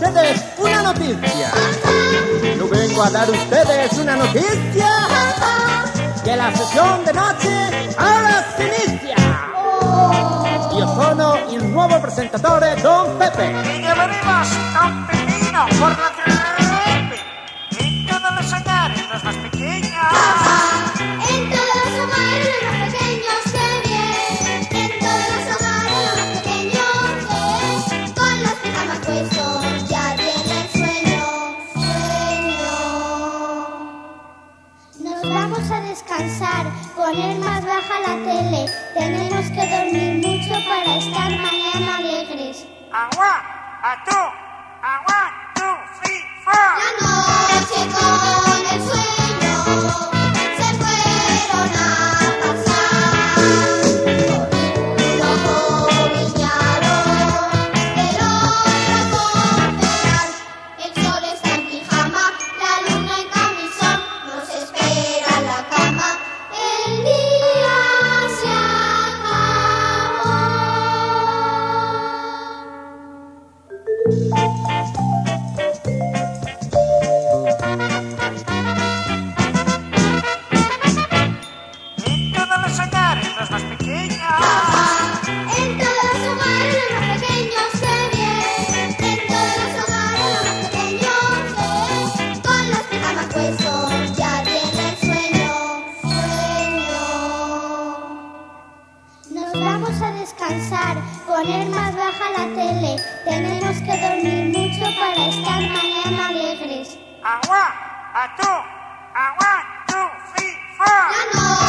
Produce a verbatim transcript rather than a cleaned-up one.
ustedes una noticia. Yo vengo a dar a ustedes una noticia. Que la sesión de noche ahora se inicia. Io sono il nuovo presentatore Don Pepe. Y llevaremos Don Pepino por la crepe. En todos los hogares, los más pequeños. En todos los hogares los más pequeños, qué bien. En todos los hogares los más pequeños, que con los pijamas puestos ya tienen sueño, sueño. Nos vamos a descansar, poner más baja la tele. Tenemos que dormir mucho para estar mañana alegres. Agua, a tú, agua, tú, free, four. La noche con el sueño se fueron a pasar. Lobo brillaron del otro cortear. El sol está en pijama, la luna en camisón. Nos espera la cama, el día se acabó. En todos los hogares, los más pequeños. En todos los hogares los más pequeños, qué bien. En todos los hogares los más pequeños, que con los pijamas puestos ya tienen sueño, sueño. Nos vamos a descansar, poner más baja la tele. Tenemos que dormir mucho para estar mañana alegres. Agua, a tú, agua, tú, free, four. La noche